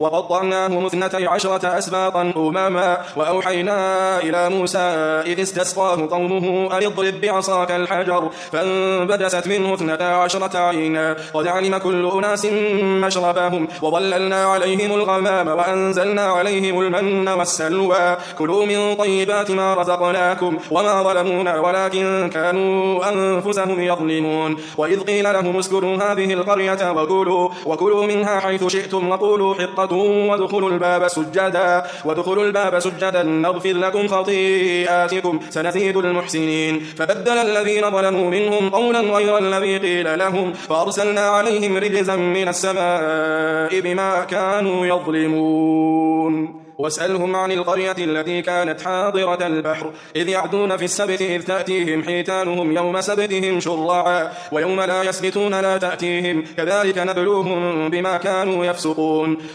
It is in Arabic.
وقطعناهم 12 أسباطا أمما وأوحينا إلى موسى إذ استسقاه قومه أن اضرب بعصاك الحجر فانبجست منه 12 عينا قد علم كل أناس مشربهم وظللنا عليهم الغمام وأنزلنا عليهم المن والسلوى كلوا من طيبات ما رزقناكم وما ظلمونا ولكن كانوا أنفسهم يظلمون وإذ قيل لهم اسكنوا هذه القرية وكلوا منها حيث شئتم وقولوا حطة وادخلوا الباب سجدا نغفر لكم خطيئاتكم سنزيد المحسنين فبدل الذين ظلموا منهم قولا غير الذي قيل لهم فأرسلنا عليهم رجزا من السماء بما كانوا يظلمون واسألهم عن القرية التي كانت حاضرة البحر إذ يعدون في السبت إذ تأتيهم حيتانهم يوم سبتهم شرعا ويوم لا يسبتون لا تأتيهم كذلك نبلوهم بما كانوا يفسقون